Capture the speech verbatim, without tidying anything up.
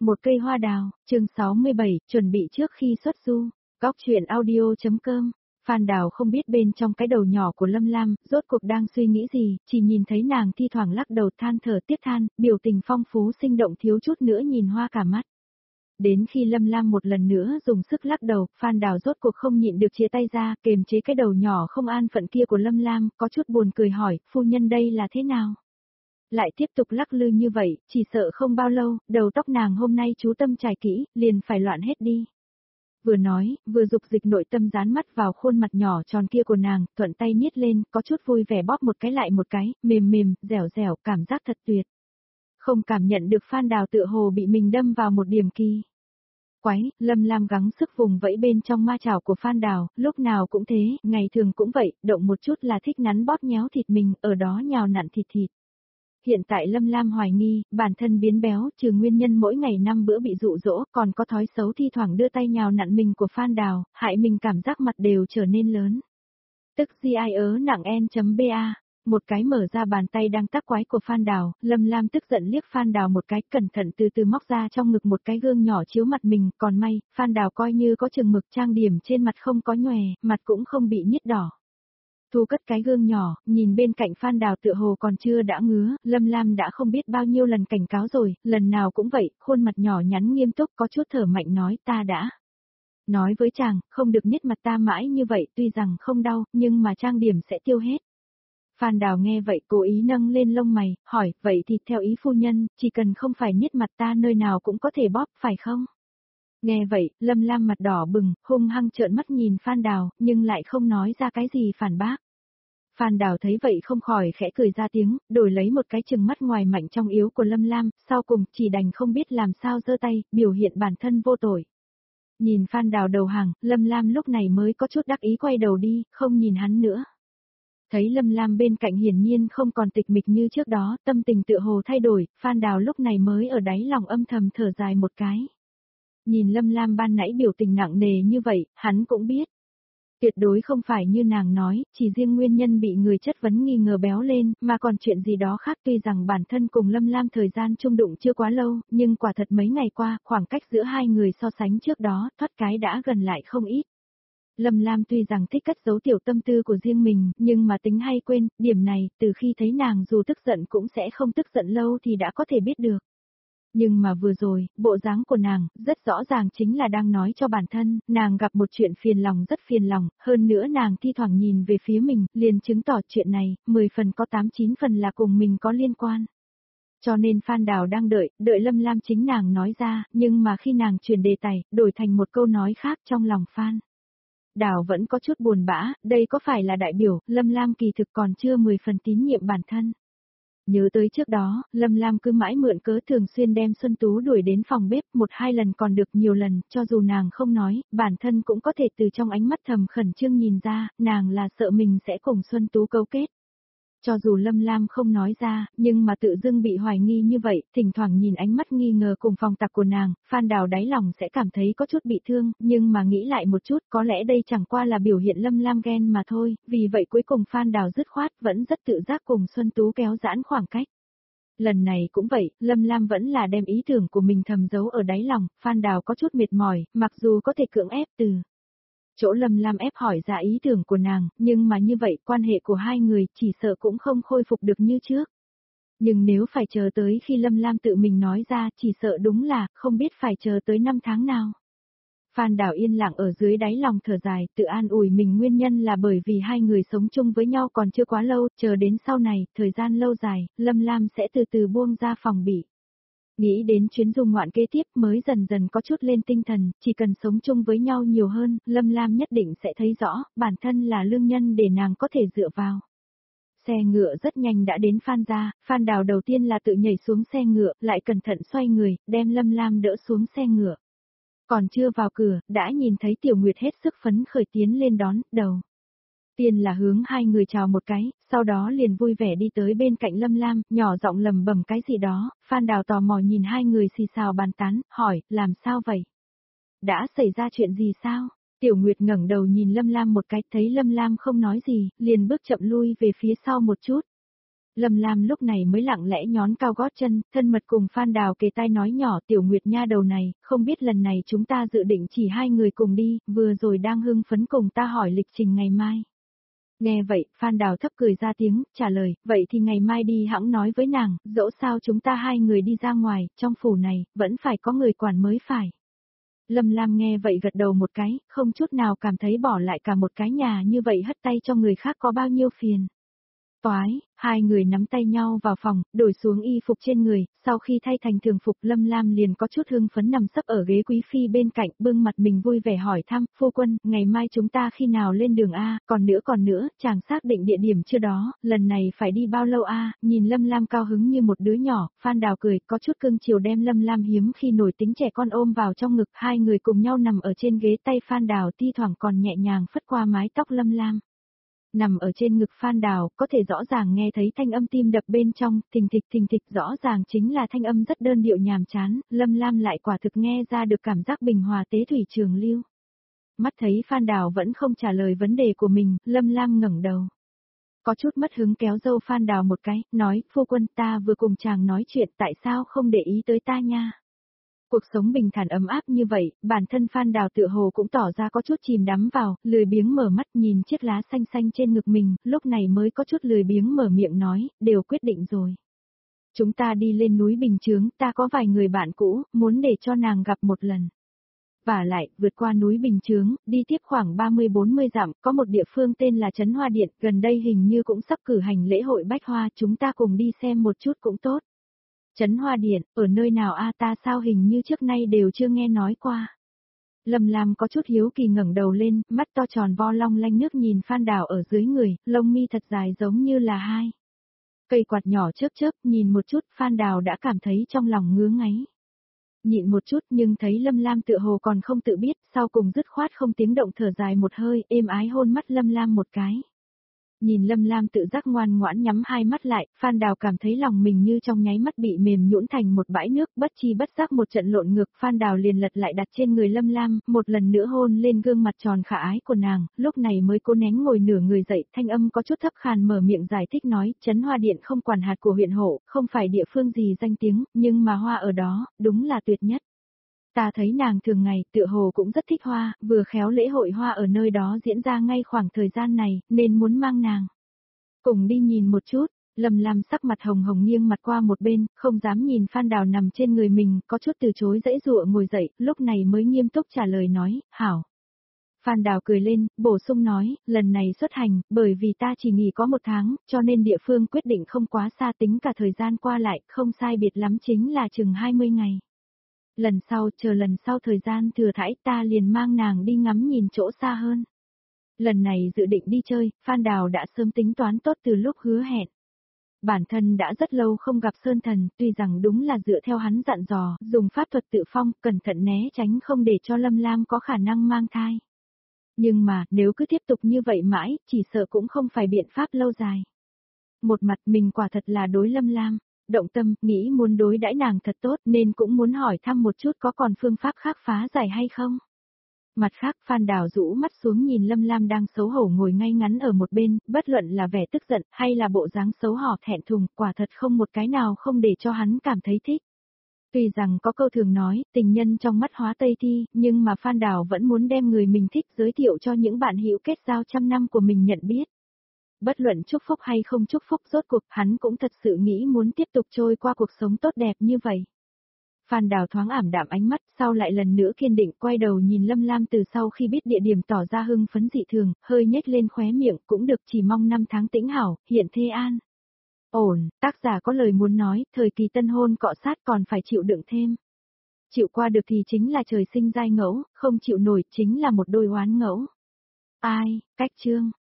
Một cây hoa đào, chương sáu mươi bảy, chuẩn bị trước khi xuất du. Góc truyện audio.com. Phan Đào không biết bên trong cái đầu nhỏ của Lâm Lam, rốt cuộc đang suy nghĩ gì, chỉ nhìn thấy nàng thi thoảng lắc đầu than thở tiếc than, biểu tình phong phú sinh động thiếu chút nữa nhìn hoa cả mắt. Đến khi Lâm Lam một lần nữa dùng sức lắc đầu, Phan Đào rốt cuộc không nhịn được chia tay ra, kềm chế cái đầu nhỏ không an phận kia của Lâm Lam, có chút buồn cười hỏi, phu nhân đây là thế nào? Lại tiếp tục lắc lư như vậy, chỉ sợ không bao lâu, đầu tóc nàng hôm nay chú tâm trải kỹ, liền phải loạn hết đi. Vừa nói, vừa dục dịch nội tâm dán mắt vào khuôn mặt nhỏ tròn kia của nàng, thuận tay niết lên, có chút vui vẻ bóp một cái lại một cái, mềm mềm, dẻo dẻo, cảm giác thật tuyệt. Không cảm nhận được Phan Đào tựa hồ bị mình đâm vào một điểm kỳ. Quái, Lâm Lam gắng sức vùng vẫy bên trong ma chảo của Phan Đào, lúc nào cũng thế, ngày thường cũng vậy, động một chút là thích nắn bóp nhéo thịt mình, ở đó nhào nặn thịt thịt. Hiện tại Lâm Lam hoài nghi, bản thân biến béo, trừ nguyên nhân mỗi ngày năm bữa bị dụ dỗ, còn có thói xấu thi thoảng đưa tay nhào nặn mình của Phan Đào, hại mình cảm giác mặt đều trở nên lớn. Tức di ai ớ nặng en.ba, một cái mở ra bàn tay đang tác quái của Phan Đào, Lâm Lam tức giận liếc Phan Đào một cái, cẩn thận từ từ móc ra trong ngực một cái gương nhỏ chiếu mặt mình, còn may, Phan Đào coi như có chừng mực trang điểm trên mặt không có nhòe, mặt cũng không bị nhít đỏ. Thu cất cái gương nhỏ, nhìn bên cạnh Phan Đào tựa hồ còn chưa đã ngứa, Lâm Lam đã không biết bao nhiêu lần cảnh cáo rồi, lần nào cũng vậy, khuôn mặt nhỏ nhắn nghiêm túc có chút thở mạnh nói ta đã. Nói với chàng, không được nhít mặt ta mãi như vậy, tuy rằng không đau, nhưng mà trang điểm sẽ tiêu hết. Phan Đào nghe vậy cố ý nâng lên lông mày, hỏi, vậy thì theo ý phu nhân, chỉ cần không phải nhít mặt ta nơi nào cũng có thể bóp, phải không? Nghe vậy, Lâm Lam mặt đỏ bừng, hung hăng trợn mắt nhìn Phan Đào, nhưng lại không nói ra cái gì phản bác. Phan Đào thấy vậy không khỏi khẽ cười ra tiếng, đổi lấy một cái chừng mắt ngoài mạnh trong yếu của Lâm Lam, sau cùng chỉ đành không biết làm sao giơ tay, biểu hiện bản thân vô tội. Nhìn Phan Đào đầu hàng, Lâm Lam lúc này mới có chút đắc ý quay đầu đi, không nhìn hắn nữa. Thấy Lâm Lam bên cạnh hiển nhiên không còn tịch mịch như trước đó, tâm tình tựa hồ thay đổi, Phan Đào lúc này mới ở đáy lòng âm thầm thở dài một cái. Nhìn Lâm Lam ban nãy biểu tình nặng nề như vậy, hắn cũng biết. Tuyệt đối không phải như nàng nói, chỉ riêng nguyên nhân bị người chất vấn nghi ngờ béo lên, mà còn chuyện gì đó khác tuy rằng bản thân cùng Lâm Lam thời gian chung đụng chưa quá lâu, nhưng quả thật mấy ngày qua, khoảng cách giữa hai người so sánh trước đó, thoát cái đã gần lại không ít. Lâm Lam tuy rằng thích cất giấu tiểu tâm tư của riêng mình, nhưng mà tính hay quên, điểm này, từ khi thấy nàng dù tức giận cũng sẽ không tức giận lâu thì đã có thể biết được. Nhưng mà vừa rồi, bộ dáng của nàng, rất rõ ràng chính là đang nói cho bản thân, nàng gặp một chuyện phiền lòng rất phiền lòng, hơn nữa nàng thi thoảng nhìn về phía mình, liền chứng tỏ chuyện này, mười phần có tám chín phần là cùng mình có liên quan. Cho nên Phan Đào đang đợi, đợi Lâm Lam chính nàng nói ra, nhưng mà khi nàng chuyển đề tài, đổi thành một câu nói khác trong lòng Phan Đào vẫn có chút buồn bã, đây có phải là đại biểu, Lâm Lam kỳ thực còn chưa mười phần tín nhiệm bản thân. Nhớ tới trước đó, Lâm Lam cứ mãi mượn cớ thường xuyên đem Xuân Tú đuổi đến phòng bếp một hai lần còn được nhiều lần, cho dù nàng không nói, bản thân cũng có thể từ trong ánh mắt thầm khẩn trương nhìn ra, nàng là sợ mình sẽ cùng Xuân Tú cấu kết. Cho dù Lâm Lam không nói ra, nhưng mà tự dưng bị hoài nghi như vậy, thỉnh thoảng nhìn ánh mắt nghi ngờ cùng phòng tặc của nàng, Phan Đào đáy lòng sẽ cảm thấy có chút bị thương, nhưng mà nghĩ lại một chút, có lẽ đây chẳng qua là biểu hiện Lâm Lam ghen mà thôi, vì vậy cuối cùng Phan Đào dứt khoát vẫn rất tự giác cùng Xuân Tú kéo giãn khoảng cách. Lần này cũng vậy, Lâm Lam vẫn là đem ý tưởng của mình thầm giấu ở đáy lòng, Phan Đào có chút mệt mỏi, mặc dù có thể cưỡng ép từ chỗ Lâm Lam ép hỏi ra ý tưởng của nàng, nhưng mà như vậy quan hệ của hai người chỉ sợ cũng không khôi phục được như trước. Nhưng nếu phải chờ tới khi Lâm Lam tự mình nói ra chỉ sợ đúng là không biết phải chờ tới năm tháng nào. Phan Đào yên lặng ở dưới đáy lòng thở dài, tự an ủi mình nguyên nhân là bởi vì hai người sống chung với nhau còn chưa quá lâu, chờ đến sau này, thời gian lâu dài, Lâm Lam sẽ từ từ buông ra phòng bị. Nghĩ đến chuyến du ngoạn kế tiếp mới dần dần có chút lên tinh thần, chỉ cần sống chung với nhau nhiều hơn, Lâm Lam nhất định sẽ thấy rõ, bản thân là lương nhân để nàng có thể dựa vào. Xe ngựa rất nhanh đã đến Phan gia, Phan Đào đầu tiên là tự nhảy xuống xe ngựa, lại cẩn thận xoay người, đem Lâm Lam đỡ xuống xe ngựa. Còn chưa vào cửa, đã nhìn thấy Tiểu Nguyệt hết sức phấn khởi tiến lên đón, đầu tiên là hướng hai người chào một cái, sau đó liền vui vẻ đi tới bên cạnh Lâm Lam, nhỏ giọng lầm bầm cái gì đó, Phan Đào tò mò nhìn hai người xì xào bàn tán, hỏi, làm sao vậy? Đã xảy ra chuyện gì sao? Tiểu Nguyệt ngẩng đầu nhìn Lâm Lam một cái, thấy Lâm Lam không nói gì, liền bước chậm lui về phía sau một chút. Lâm Lam lúc này mới lặng lẽ nhón cao gót chân, thân mật cùng Phan Đào kề tai nói nhỏ Tiểu Nguyệt nha đầu này, không biết lần này chúng ta dự định chỉ hai người cùng đi, vừa rồi đang hưng phấn cùng ta hỏi lịch trình ngày mai. Nghe vậy, Phan Đào thấp cười ra tiếng, trả lời, vậy thì ngày mai đi hẵng nói với nàng, dẫu sao chúng ta hai người đi ra ngoài, trong phủ này, vẫn phải có người quản mới phải. Lâm Lam nghe vậy gật đầu một cái, không chút nào cảm thấy bỏ lại cả một cái nhà như vậy hất tay cho người khác có bao nhiêu phiền. Toái, hai người nắm tay nhau vào phòng, đổi xuống y phục trên người, sau khi thay thành thường phục Lâm Lam liền có chút hưng phấn nằm sấp ở ghế quý phi bên cạnh, bưng mặt mình vui vẻ hỏi thăm, phu quân, ngày mai chúng ta khi nào lên đường A, còn nữa còn nữa, chàng xác định địa điểm chưa đó, lần này phải đi bao lâu A, nhìn Lâm Lam cao hứng như một đứa nhỏ, Phan Đào cười, có chút cưng chiều đem Lâm Lam hiếm khi nổi tính trẻ con ôm vào trong ngực, hai người cùng nhau nằm ở trên ghế tay Phan Đào thi thoảng còn nhẹ nhàng phất qua mái tóc Lâm Lam. Nằm ở trên ngực Phan Đào, có thể rõ ràng nghe thấy thanh âm tim đập bên trong, thình thịch thình thịch rõ ràng chính là thanh âm rất đơn điệu nhàm chán, Lâm Lam lại quả thực nghe ra được cảm giác bình hòa tế thủy trường lưu. Mắt thấy Phan Đào vẫn không trả lời vấn đề của mình, Lâm Lam ngẩng đầu. Có chút mất hứng kéo dâu Phan Đào một cái, nói, phu quân ta vừa cùng chàng nói chuyện tại sao không để ý tới ta nha. Cuộc sống bình thản ấm áp như vậy, bản thân Phan Đào tựa hồ cũng tỏ ra có chút chìm đắm vào, lười biếng mở mắt nhìn chiếc lá xanh xanh trên ngực mình, lúc này mới có chút lười biếng mở miệng nói, đều quyết định rồi. Chúng ta đi lên núi Bình Chướng, ta có vài người bạn cũ, muốn để cho nàng gặp một lần. Và lại, vượt qua núi Bình Chướng, đi tiếp khoảng ba mươi bốn mươi dặm, có một địa phương tên là Trấn Hoa Điện, gần đây hình như cũng sắp cử hành lễ hội bách hoa, chúng ta cùng đi xem một chút cũng tốt. Trấn Hoa Điện, ở nơi nào a ta sao hình như trước nay đều chưa nghe nói qua. Lâm Lam có chút hiếu kỳ ngẩng đầu lên, mắt to tròn vo long lanh nước nhìn Phan Đào ở dưới người, lông mi thật dài giống như là hai cây quạt nhỏ chớp chớp, nhìn một chút Phan Đào đã cảm thấy trong lòng ngứa ngáy. Nhịn một chút nhưng thấy Lâm Lam tựa hồ còn không tự biết, sau cùng dứt khoát không tiếng động thở dài một hơi, êm ái hôn mắt Lâm Lam một cái. Nhìn Lâm Lam tự giác ngoan ngoãn nhắm hai mắt lại, Phan Đào cảm thấy lòng mình như trong nháy mắt bị mềm nhũn thành một bãi nước, bất chi bất giác một trận lộn ngược, Phan Đào liền lật lại đặt trên người Lâm Lam, một lần nữa hôn lên gương mặt tròn khả ái của nàng, lúc này mới cố nén ngồi nửa người dậy, thanh âm có chút thấp khàn mở miệng giải thích nói, Trấn Hoa Điện không quản hạt của huyện Hộ, không phải địa phương gì danh tiếng, nhưng mà hoa ở đó, đúng là tuyệt nhất. Ta thấy nàng thường ngày tựa hồ cũng rất thích hoa, vừa khéo lễ hội hoa ở nơi đó diễn ra ngay khoảng thời gian này, nên muốn mang nàng cùng đi nhìn một chút. Lâm Lam sắc mặt hồng hồng nghiêng mặt qua một bên, không dám nhìn Phan Đào nằm trên người mình, có chút từ chối dãy dụa ngồi dậy, lúc này mới nghiêm túc trả lời nói, hảo. Phan Đào cười lên, bổ sung nói, lần này xuất hành, bởi vì ta chỉ nghỉ có một tháng, cho nên địa phương quyết định không quá xa tính cả thời gian qua lại, không sai biệt lắm chính là chừng hai mươi ngày. Lần sau, chờ lần sau thời gian thừa thãi ta liền mang nàng đi ngắm nhìn chỗ xa hơn. Lần này dự định đi chơi, Phan Đào đã sớm tính toán tốt từ lúc hứa hẹn. Bản thân đã rất lâu không gặp Sơn Thần, tuy rằng đúng là dựa theo hắn dặn dò, dùng pháp thuật tự phong, cẩn thận né tránh không để cho Lâm Lam có khả năng mang thai. Nhưng mà, nếu cứ tiếp tục như vậy mãi, chỉ sợ cũng không phải biện pháp lâu dài. Một mặt mình quả thật là đối Lâm Lam, động tâm, nghĩ muốn đối đãi nàng thật tốt nên cũng muốn hỏi thăm một chút có còn phương pháp khác phá giải hay không. Mặt khác Phan Đào rũ mắt xuống nhìn Lâm Lam đang xấu hổ ngồi ngay ngắn ở một bên, bất luận là vẻ tức giận hay là bộ dáng xấu hổ thẹn thùng, quả thật không một cái nào không để cho hắn cảm thấy thích. Tuy rằng có câu thường nói, tình nhân trong mắt hóa Tây Thi, nhưng mà Phan Đào vẫn muốn đem người mình thích giới thiệu cho những bạn hữu kết giao trăm năm của mình nhận biết. Bất luận chúc phúc hay không chúc phúc rốt cuộc, hắn cũng thật sự nghĩ muốn tiếp tục trôi qua cuộc sống tốt đẹp như vậy. Phan Đào thoáng ảm đạm ánh mắt, sau lại lần nữa kiên định quay đầu nhìn Lâm Lam từ sau khi biết địa điểm tỏ ra hưng phấn dị thường, hơi nhếch lên khóe miệng, cũng được chỉ mong năm tháng tĩnh hảo, hiện thê an. Ổn, tác giả có lời muốn nói, thời kỳ tân hôn cọ sát còn phải chịu đựng thêm. Chịu qua được thì chính là trời sinh giai ngẫu, không chịu nổi chính là một đôi oán ngẫu. Ai, cách chương.